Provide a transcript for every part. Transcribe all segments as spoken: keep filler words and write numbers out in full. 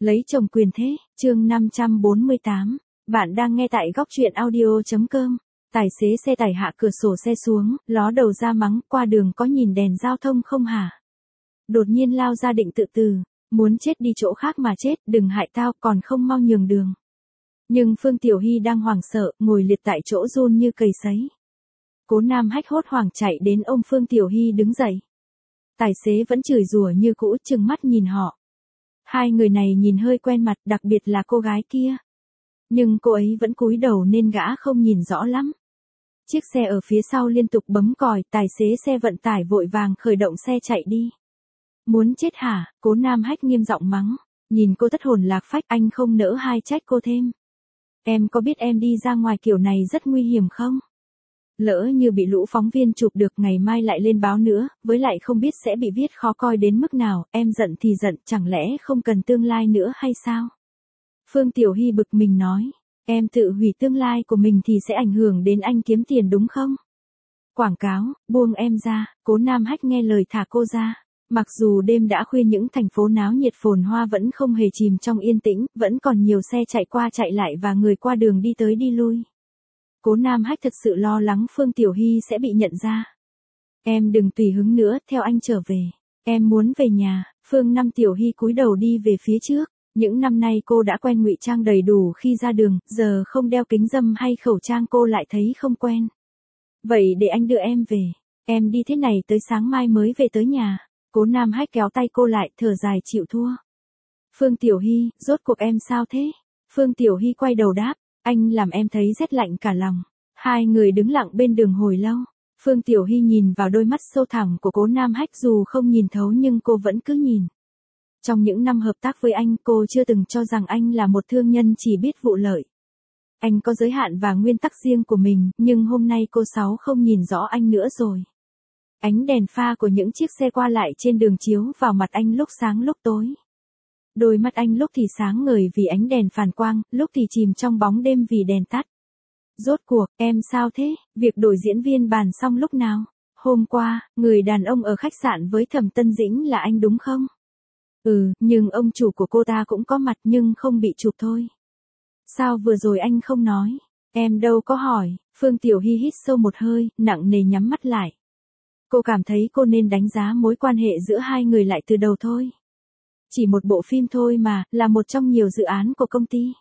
Lấy chồng quyền thế, chương năm trăm bốn mươi tám. Bạn đang nghe tại góc truyện audio.com. Tài xế xe tải hạ cửa sổ xe xuống, ló đầu ra mắng, qua đường có nhìn đèn giao thông không hả? Đột nhiên lao ra định tự tử, muốn chết đi chỗ khác mà chết, đừng hại tao, còn không mau nhường đường. Nhưng Phương Tiểu Hy đang hoảng sợ, ngồi liệt tại chỗ run như cầy sấy. Cố Nam Hách hốt hoảng chạy đến ôm Phương Tiểu Hy đứng dậy. Tài xế vẫn chửi rủa như cũ, trừng mắt nhìn họ. Hai người này nhìn hơi quen mặt, đặc biệt là cô gái kia. Nhưng cô ấy vẫn cúi đầu nên gã không nhìn rõ lắm. Chiếc xe ở phía sau liên tục bấm còi, tài xế xe vận tải vội vàng khởi động xe chạy đi. Muốn chết hả? Cố Nam Hách nghiêm giọng mắng. Nhìn cô thất hồn lạc phách, anh không nỡ hai trách cô thêm. Em có biết em đi ra ngoài kiểu này rất nguy hiểm không? Lỡ như bị lũ phóng viên chụp được ngày mai lại lên báo nữa, với lại không biết sẽ bị viết khó coi đến mức nào, em giận thì giận, chẳng lẽ không cần tương lai nữa hay sao? Phương Tiểu Hy bực mình nói, em tự hủy tương lai của mình thì sẽ ảnh hưởng đến anh kiếm tiền đúng không? Quảng cáo, buông em ra. Cố Nam Hách nghe lời thả cô ra. Mặc dù đêm đã khuya những thành phố náo nhiệt phồn hoa vẫn không hề chìm trong yên tĩnh, vẫn còn nhiều xe chạy qua chạy lại và người qua đường đi tới đi lui. Cố Nam Hách thật sự lo lắng Phương Tiểu Hy sẽ bị nhận ra. Em đừng tùy hứng nữa, theo anh trở về. Em muốn về nhà. Phương Năm Tiểu Hy cúi đầu đi về phía trước. Những năm nay cô đã quen ngụy trang đầy đủ khi ra đường, giờ không đeo kính râm hay khẩu trang cô lại thấy không quen. Vậy để anh đưa em về. Em đi thế này tới sáng mai mới về tới nhà. Cố Nam Hách kéo tay cô lại, thở dài chịu thua. Phương Tiểu Hy, rốt cuộc em sao thế? Phương Tiểu Hy quay đầu đáp. Anh làm em thấy rét lạnh cả lòng. Hai người đứng lặng bên đường hồi lâu. Phương Tiểu Hy nhìn vào đôi mắt sâu thẳm của Cố Nam Hách, dù không nhìn thấu nhưng cô vẫn cứ nhìn. Trong những năm hợp tác với anh, cô chưa từng cho rằng anh là một thương nhân chỉ biết vụ lợi. Anh có giới hạn và nguyên tắc riêng của mình, nhưng hôm nay cô Sáu không nhìn rõ anh nữa rồi. Ánh đèn pha của những chiếc xe qua lại trên đường chiếu vào mặt anh lúc sáng lúc tối. Đôi mắt anh lúc thì sáng ngời vì ánh đèn phản quang, lúc thì chìm trong bóng đêm vì đèn tắt. Rốt cuộc, em sao thế? Việc đổi diễn viên bàn xong lúc nào? Hôm qua, người đàn ông ở khách sạn với Thẩm Tân Dĩnh là anh đúng không? Ừ, nhưng ông chủ của cô ta cũng có mặt nhưng không bị chụp thôi. Sao vừa rồi anh không nói? Em đâu có hỏi. Phương Tiểu Hy hít sâu một hơi, nặng nề nhắm mắt lại. Cô cảm thấy cô nên đánh giá mối quan hệ giữa hai người lại từ đầu thôi. Chỉ một bộ phim thôi mà, là một trong nhiều dự án của công ty.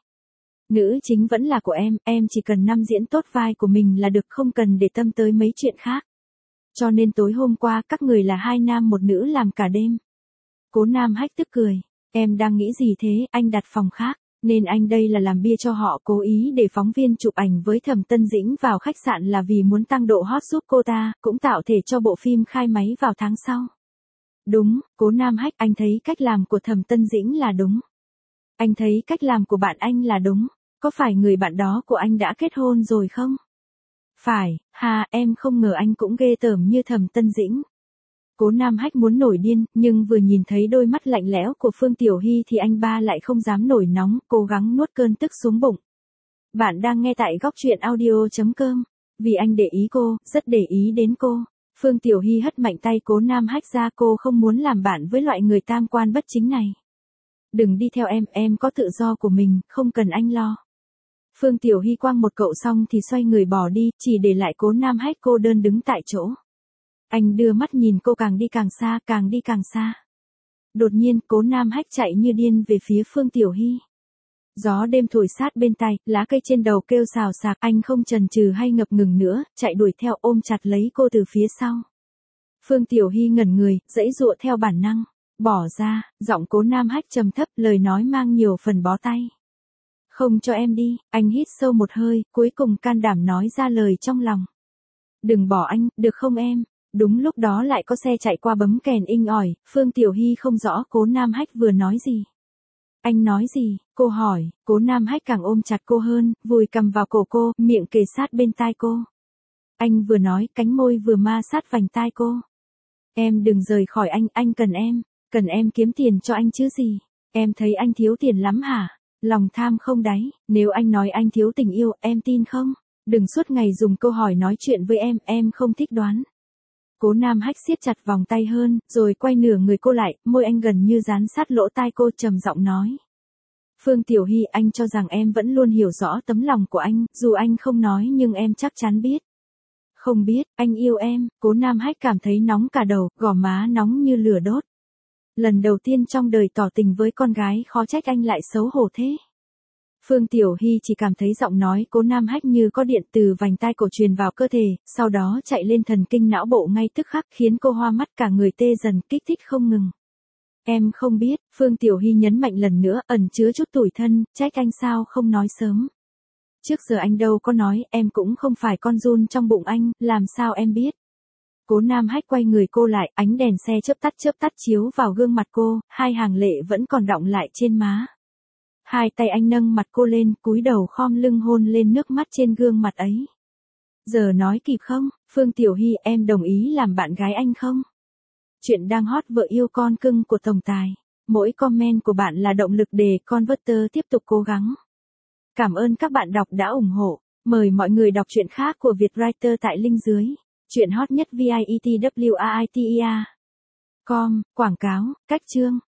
Nữ chính vẫn là của em, em chỉ cần năm diễn tốt vai của mình là được, không cần để tâm tới mấy chuyện khác. Cho nên tối hôm qua các người là hai nam một nữ làm cả đêm. Cố Nam Hách tức cười. Em đang nghĩ gì thế? Anh đặt phòng khác, nên anh đây là làm bia cho họ, cố ý để phóng viên chụp ảnh với Thẩm Tân Dĩnh vào khách sạn là vì muốn tăng độ hot giúp cô ta, cũng tạo thể cho bộ phim khai máy vào tháng sau. Đúng, Cố Nam Hách, anh thấy cách làm của Thẩm Tân Dĩnh là đúng. Anh thấy cách làm của bạn anh là đúng. Có phải người bạn đó của anh đã kết hôn rồi không? Phải, hà, em không ngờ anh cũng ghê tởm như Thẩm Tân Dĩnh. Cố Nam Hách muốn nổi điên, nhưng vừa nhìn thấy đôi mắt lạnh lẽo của Phương Tiểu Hy thì anh ba lại không dám nổi nóng, cố gắng nuốt cơn tức xuống bụng. Bạn đang nghe tại góc truyện audio.com. Vì anh để ý cô, rất để ý đến cô. Phương Tiểu Hy hất mạnh tay Cố Nam Hách ra, cô không muốn làm bạn với loại người tam quan bất chính này. Đừng đi theo em, em có tự do của mình, không cần anh lo. Phương Tiểu Hy quăng một cậu xong thì xoay người bỏ đi, chỉ để lại Cố Nam Hách cô đơn đứng tại chỗ. Anh đưa mắt nhìn cô càng đi càng xa, càng đi càng xa. Đột nhiên, Cố Nam Hách chạy như điên về phía Phương Tiểu Hy. Gió đêm thổi sát bên tai, lá cây trên đầu kêu xào xạc, anh không chần chừ hay ngập ngừng nữa, chạy đuổi theo ôm chặt lấy cô từ phía sau. Phương Tiểu Hy ngẩn người, giãy giụa theo bản năng. Bỏ ra, giọng Cố Nam Hách trầm thấp, lời nói mang nhiều phần bó tay. Không cho em đi. Anh hít sâu một hơi, cuối cùng can đảm nói ra lời trong lòng. Đừng bỏ anh, được không em? Đúng lúc đó lại có xe chạy qua bấm kèn inh ỏi, Phương Tiểu Hy không rõ Cố Nam Hách vừa nói gì. Anh nói gì? Cô hỏi. Cố Nam Hách càng ôm chặt cô hơn, vùi cằm vào cổ cô, miệng kề sát bên tai cô. Anh vừa nói, cánh môi vừa ma sát vành tai cô. Em đừng rời khỏi anh, anh cần em. Cần em kiếm tiền cho anh chứ gì? Em thấy anh thiếu tiền lắm hả? Lòng tham không đáy, nếu anh nói anh thiếu tình yêu, em tin không? Đừng suốt ngày dùng câu hỏi nói chuyện với em, em không thích đoán. Cố Nam Hách siết chặt vòng tay hơn, rồi quay nửa người cô lại, môi anh gần như dán sát lỗ tai cô, trầm giọng nói. Phương Tiểu Hy, anh cho rằng em vẫn luôn hiểu rõ tấm lòng của anh, dù anh không nói nhưng em chắc chắn biết. Không biết, anh yêu em, Cố Nam Hách cảm thấy nóng cả đầu, gò má nóng như lửa đốt. Lần đầu tiên trong đời tỏ tình với con gái, khó trách anh lại xấu hổ thế. Phương Tiểu Hy chỉ cảm thấy giọng nói Cố Nam Hách như có điện từ vành tai cổ truyền vào cơ thể, sau đó chạy lên thần kinh não bộ ngay tức khắc, khiến cô hoa mắt cả người tê dần, kích thích không ngừng. Em không biết, Phương Tiểu Hy nhấn mạnh lần nữa, ẩn chứa chút tủi thân, trách anh sao không nói sớm. Trước giờ anh đâu có nói, em cũng không phải con giun trong bụng anh, làm sao em biết. Cố Nam Hách quay người cô lại, ánh đèn xe chớp tắt chớp tắt chiếu vào gương mặt cô, hai hàng lệ vẫn còn đọng lại trên má. Hai tay anh nâng mặt cô lên, cúi đầu khom lưng hôn lên nước mắt trên gương mặt ấy. Giờ nói kịp không, Phương Tiểu Hy, em đồng ý làm bạn gái anh không? Chuyện đang hot vợ yêu con cưng của tổng tài. Mỗi comment của bạn là động lực để Converter tiếp tục cố gắng. Cảm ơn các bạn đọc đã ủng hộ. Mời mọi người đọc truyện khác của Vietwriter tại link dưới. Chuyện hot nhất vietwriter chấm com, quảng cáo, cách chương.